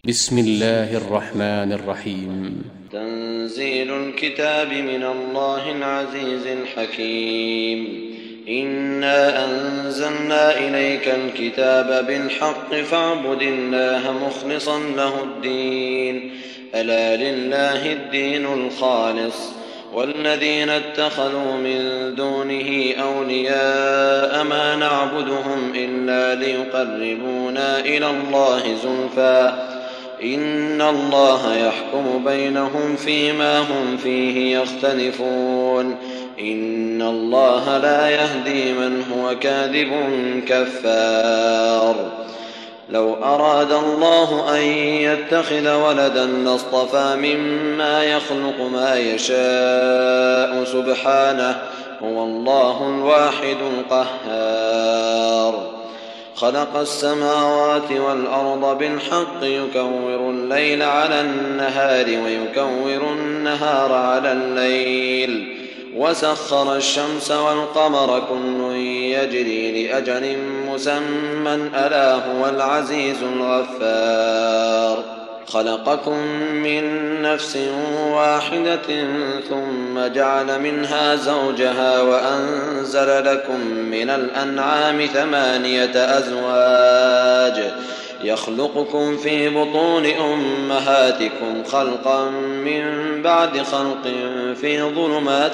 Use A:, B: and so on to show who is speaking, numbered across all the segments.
A: بسم الله الرحمن الرحيم.
B: تنزيل الكتاب من الله العزيز الحكيم. إنا أنزلنا إليك الكتاب بالحق فاعبد الله مخلصا له الدين، ألا لله الدين الخالص. والذين اتخذوا من دونه أولياء ما نعبدهم إلا ليقربونا إلى الله زلفى إن الله يحكم بينهم فيما هم فيه يختلفون. إن الله لا يهدي من هو كاذب كفار. لو أراد الله أن يتخذ ولدا لاصطفى مما يخلق ما يشاء سبحانه، هو الله الواحد القهار. خلق السماوات والأرض بالحق يكور الليل على النهار ويكور النهار على الليل، وسخر الشمس والقمر كل يجري لأجل مسمى ألا هو العزيز الغفار. خلقكم من نفس واحدة ثم جعل منها زوجها وأنزل لكم من الأنعام 8 أزواج يخلقكم في بطون أمهاتكم خلقا من بعد خلق في ظلمات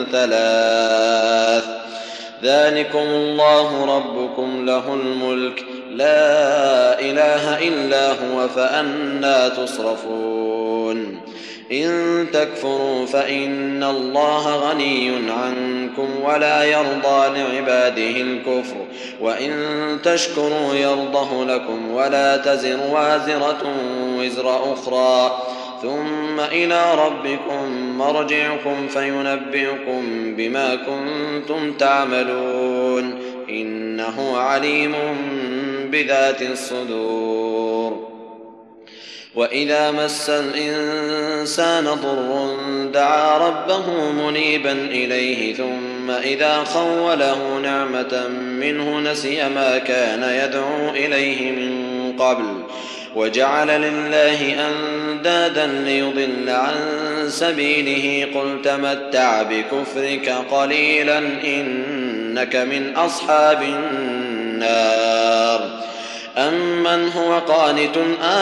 B: 3. ذلكم الله ربكم له الملك لا إله إلا هو فأنى تصرفون. إن تكفروا فإن الله غني عنكم ولا يرضى لعباده الكفر، وإن تشكروا يرضه لكم ولا تزر وازرة وزر أخرى، ثم إلى ربكم مرجعكم فينبئكم بما كنتم تعملون، إنه عليم بذات الصدور. وإذا مس الإنسان ضر دعا ربه منيبا إليه، ثم إذا خوله نعمة منه نسي ما كان يدعو إليه من قبل وجعل لله أندادا ليضل عن سبيله. قل تمتع بكفرك قليلا إنك من أصحاب النار. أمن هو قانت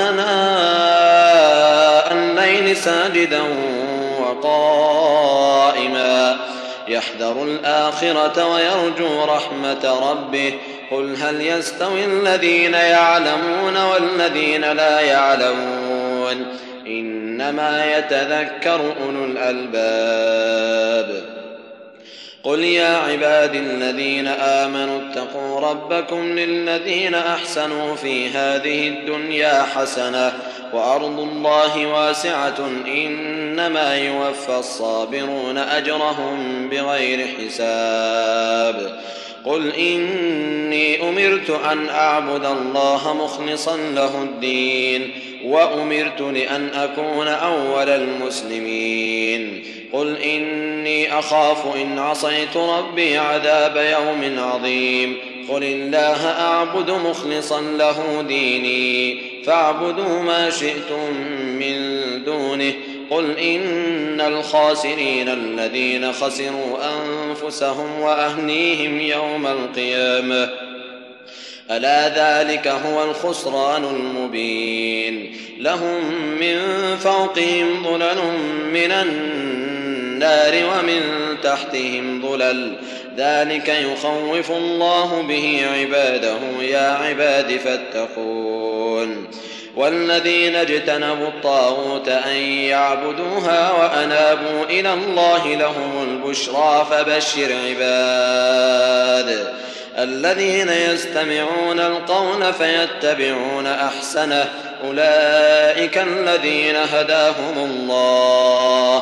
B: آناء الليل ساجدا وقائما يحذر الآخرة ويرجو رحمة ربه. قل هل يستوي الذين يعلمون والذين لا يعلمون، إنما يتذكر أولو الألباب. قل يا عباد الذين آمنوا اتقوا ربكم للذين أحسنوا في هذه الدنيا حسنة وأرض الله واسعة إنما يوفى الصابرون أجرهم بغير حساب. قل إني أمرت أن أعبد الله مخلصا له الدين وأمرت لأن أكون أول المسلمين. قل إني أخاف إن عصيت ربي عذاب يوم عظيم. قل الله أعبد مخلصا له ديني فاعبدوا ما شئتم من دونه. قل إن الخاسرين الذين خسروا أنفسهم وأهليهم يوم القيامة ألا ذلك هو الخسران المبين. لهم من فوقهم ظلل من النار ومن تحتهم ظلل ذلك يخوف الله به عباده يا عباد فاتقون. والذين اجتنبوا الطاغوت أن يعبدوها وأنابوا إلى الله لهم البشرى فبشر عباد الذين يستمعون القول فيتبعون أحسنه أولئك الذين هداهم الله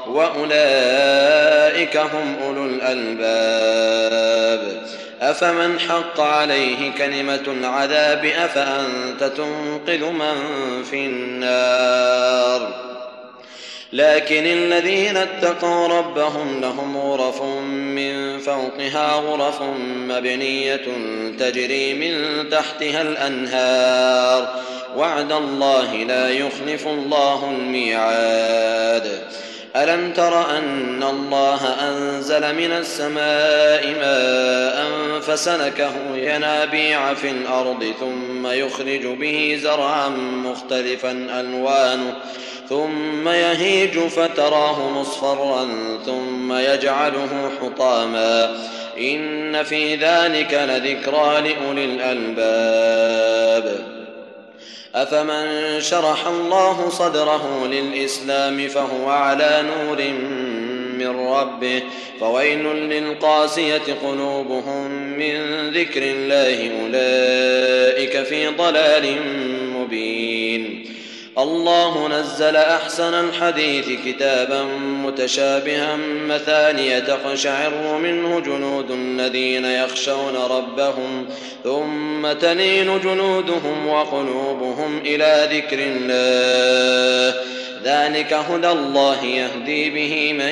B: وأولئك هم أولو الألباب. أفمن حق عليه كلمة العذاب أفأنت تنقذ من في النار. لكن الذين اتقوا ربهم لهم غرف من فوقها غرف مبنية تجري من تحتها الأنهار وعد الله لا يخلف الله الميعاد. ألم تر أن الله أنزل من السماء ماء فسلكه ينابيع في الأرض ثم يخرج به زرعا مختلفا ألوانه ثم يهيج فتراه مصفرا ثم يجعله حطاما إن في ذلك لذكرى لأولي الألباب. أفمن شرح الله صدره للإسلام فهو على نور من ربه فويل للقاسية قلوبهم من ذكر الله أولئك في ضلال مبين. الله نزل أحسن الحديث كتابا متشابها مثانية تقشعر منه جلود الذين يخشون ربهم ثم تلين جلودهم وقلوبهم إلى ذكر الله ذلك هدى الله يهدي به من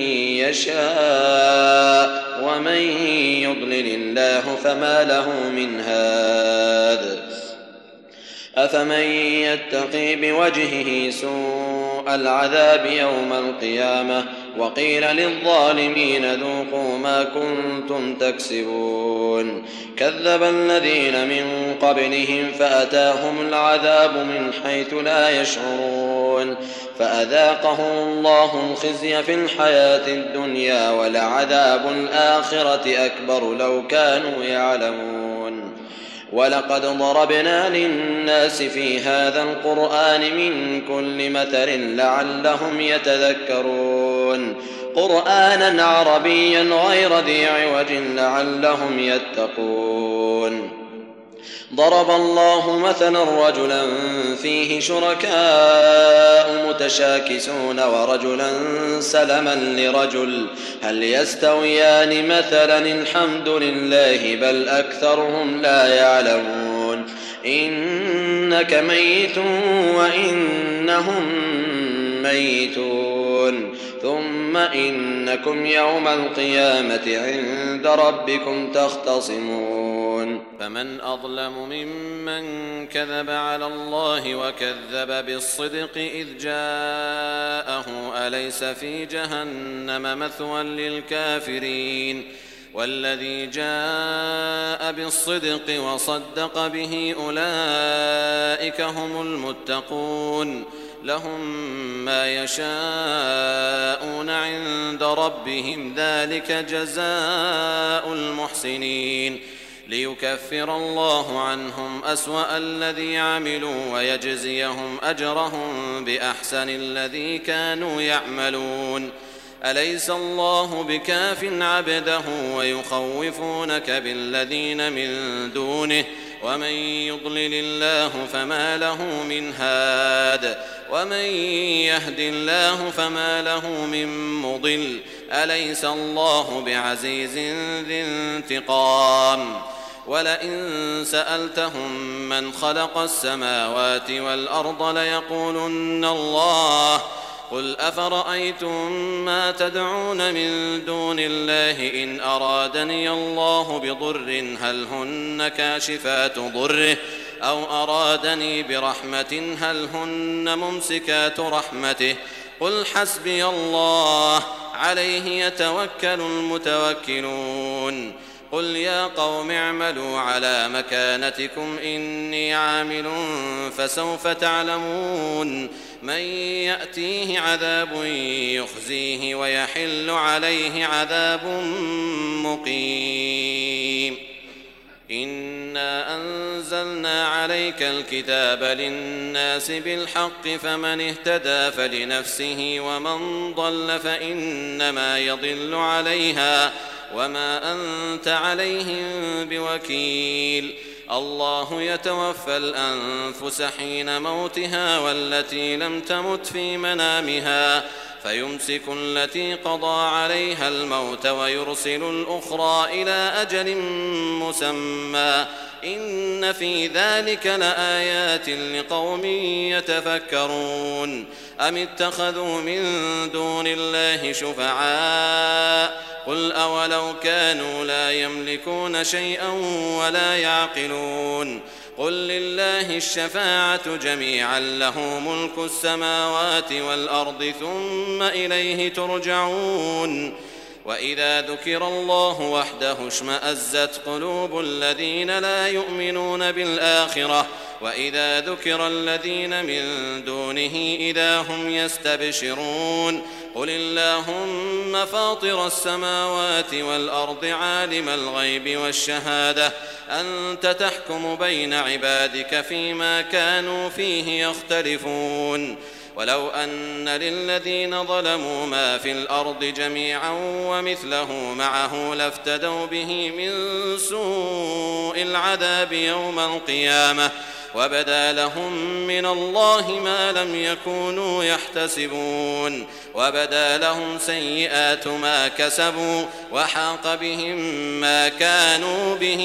B: يشاء ومن يضلل الله فما له من هاد. أفمن يتقي بوجهه سوء العذاب يوم القيامة وقيل للظالمين ذوقوا ما كنتم تكسبون. كذب الذين من قبلهم فأتاهم العذاب من حيث لا يشعرون فأذاقهم الله الخزي في الحياة الدنيا ولعذاب الآخرة أكبر لو كانوا يعلمون. ولقد ضربنا للناس في هذا القرآن من كل مثل لعلهم يتذكرون قرآنا عربيا غير ذي عوج لعلهم يتقون. ضرب الله مثلا رجلا فيه شركاء متشاكسون ورجلا سلما لرجل هل يستويان مثلا الحمد لله بل أكثرهم لا يعلمون. إنك ميت وإنهم ميتون ثم إنكم يوم القيامة عند ربكم تختصمون. فمن أظلم ممن كذب على الله وكذب بالصدق إذ جاءه أليس في جهنم مثوى للكافرين والذي جاء بالصدق وصدق به أولئك هم المتقون لهم ما يشاءون عند ربهم ذلك جزاء المحسنين ليكفر الله عنهم أسوأ الذي عملوا ويجزيهم أجرهم بأحسن الذي كانوا يعملون. أليس الله بكاف عبده ويخوفونك بالذين من دونه ومن يضلل الله فما له من هاد ومن يهد الله فما له من مضل. أليس الله بعزيز ذي انتقام. ولئن سألتهم من خلق السماوات والأرض ليقولن الله قل أفرأيتم ما تدعون من دون الله إن أرادني الله بضر هل هن كاشفات ضره أو أرادني برحمة هل هن ممسكات رحمته قل حسبي الله عليه يتوكل المتوكلون. قل يا قوم اعملوا على مكانتكم إني عامل فسوف تعلمون من يأتيه عذاب يخزيه ويحل عليه عذاب مقيم. إنا أنزلنا عليك الكتاب للناس بالحق فمن اهتدى فلنفسه ومن ضل فإنما يضل عليها وما أنت عليهم بوكيل. الله يتوفى الأنفس حين موتها والتي لم تمت في منامها فيمسك التي قضى عليها الموت ويرسل الأخرى إلى أجل مسمى إن في ذلك لآيات لقوم يتفكرون أم اتخذوا من دون الله شفعاء قل أولو كانوا لا يملكون شيئا ولا يعقلون قل لله الشفاعة جميعا له ملك السماوات والأرض ثم إليه ترجعون وإذا ذكر الله وحده اشمأزت قلوب الذين لا يؤمنون بالآخرة وإذا ذكر الذين من دونه إذا هم يستبشرون قل اللهم فاطر السماوات والأرض عالم الغيب والشهادة أنت تحكم بين عبادك فيما كانوا فيه يختلفون ولو أن للذين ظلموا ما في الأرض جميعا ومثله معه لافتدوا به من سوء العذاب يوم القيامة وبدا لهم من الله ما لم يكونوا يحتسبون وبدا لهم سيئات ما كسبوا وحاق بهم ما كانوا به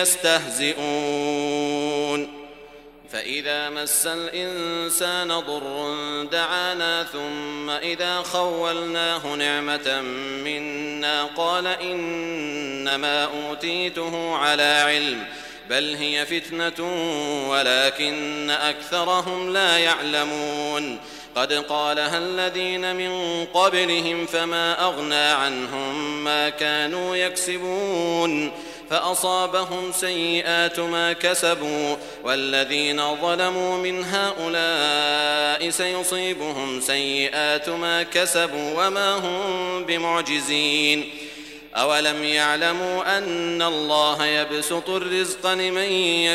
B: يستهزئون فإذا مس الإنسان ضر دعانا ثم إذا خولناه نعمة منا قال إنما أوتيته على علم بل هي فتنة ولكن أكثرهم لا يعلمون قد قالها الذين من قبلهم فما أغنى عنهم ما كانوا يكسبون فأصابهم سيئات ما كسبوا والذين ظلموا من هؤلاء سيصيبهم سيئات ما كسبوا وما هم بمعجزين أولم يعلموا أن الله يبسط الرزق لمن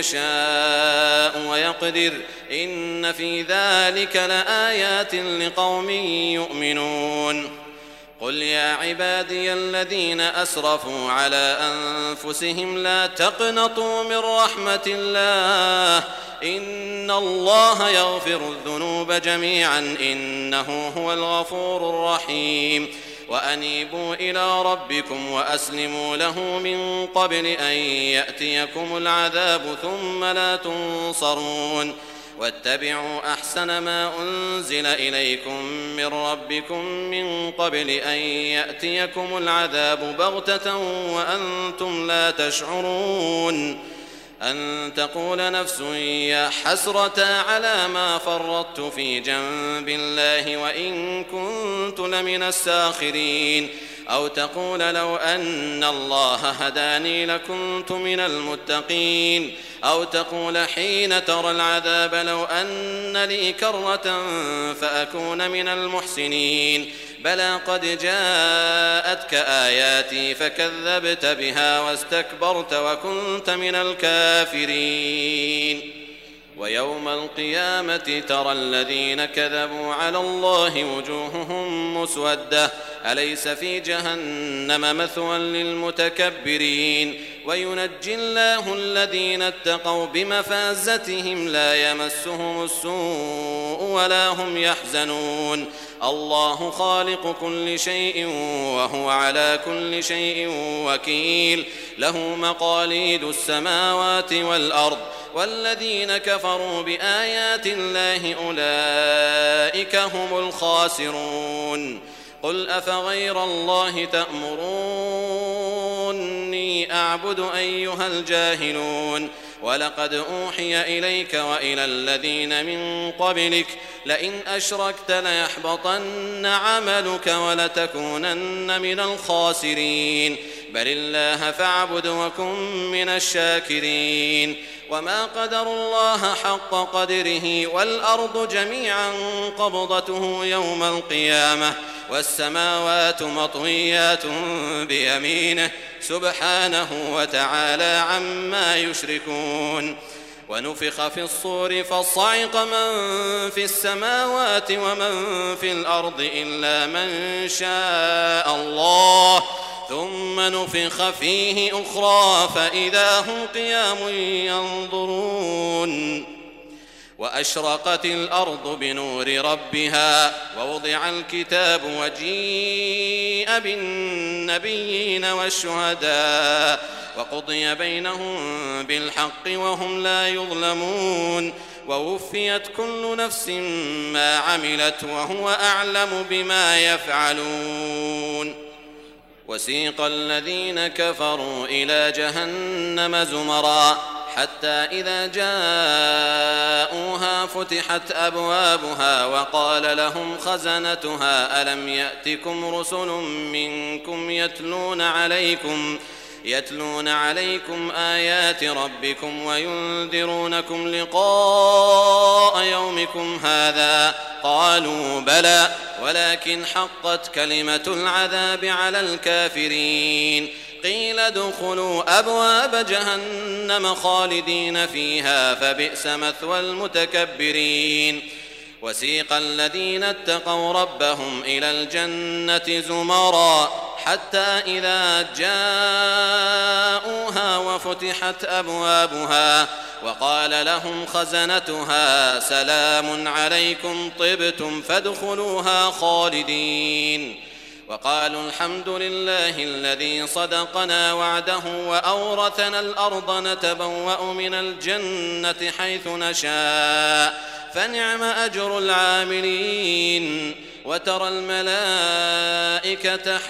B: يشاء ويقدر إن في ذلك لآيات لقوم يؤمنون قل يا عبادي الذين أسرفوا على أنفسهم لا تقنطوا من رحمة الله إن الله يغفر الذنوب جميعا إنه هو الغفور الرحيم وأنيبوا إلى ربكم وأسلموا له من قبل أن يأتيكم العذاب ثم لا تنصرون واتبعوا أحسن ما أنزل إليكم من ربكم من قبل أن يأتيكم العذاب بغتة وأنتم لا تشعرون أن تقول نفس يا حسرة على ما فرطت في جنب الله وإن كنت لمن الساخرين أو تقول لو أن الله هداني لكنت من المتقين أو تقول حين ترى العذاب لو أن لي كرة فأكون من المحسنين بلى قد جاءتك آياتي فكذبت بها واستكبرت وكنت من الكافرين ويوم القيامة ترى الذين كذبوا على الله وجوههم مسودة أليس في جهنم مثوى للمتكبرين وينجي الله الذين اتقوا بمفازتهم لا يمسهم السوء ولا هم يحزنون الله خالق كل شيء وهو على كل شيء وكيل له مقاليد السماوات والأرض والذين كفروا بآيات الله أولئك هم الخاسرون قل أفغير الله تأمروني أعبد أيها الجاهلون ولقد أوحي إليك وإلى الذين من قبلك لئن أشركت ليحبطن عملك ولتكونن من الخاسرين بل الله فاعبد وكن من الشاكرين وما قدر الله حق قدره والأرض جميعا قبضته يوم القيامة والسماوات مطويات بيمينه سبحانه وتعالى عما يشركون ونفخ في الصور فصعق من في السماوات ومن في الأرض إلا من شاء الله ثم نفخ فيه أخرى فإذا هم قيام ينظرون
C: وأشرقت الأرض بنور ربها ووضع الكتاب وجيء بالنبيين والشهداء وقضي بينهم بالحق وهم لا يظلمون ووفيت كل نفس ما عملت وهو أعلم بما يفعلون. وسيق الذين كفروا إلى جهنم زمرا حتى إذا جاءوها فتحت أبوابها وقال لهم خزنتها ألم يأتكم رسل منكم يتلون عليكم آيات ربكم وينذرونكم لقاء يومكم هذا قالوا بلى ولكن حقت كلمة العذاب على الكافرين قيل ادخلوا أبواب جهنم خالدين فيها فبئس مثوى المتكبرين. وسيق الذين اتقوا ربهم إلى الجنة زمرا حتى إذا جاءوها وفتحت أبوابها وقال لهم خزنتها سلام عليكم طبتم فادخلوها خالدين وقالوا الحمد لله الذي صدقنا وعده وأورثنا الأرض نتبوأ من الجنة حيث نشاء فنعم أجر العاملين. وترى الملائكة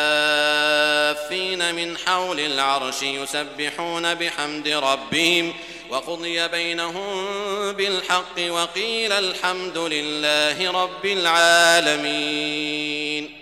C: حافين من حول العرش يسبحون بحمد ربهم وقضي بينهم بالحق وقيل الحمد لله رب العالمين.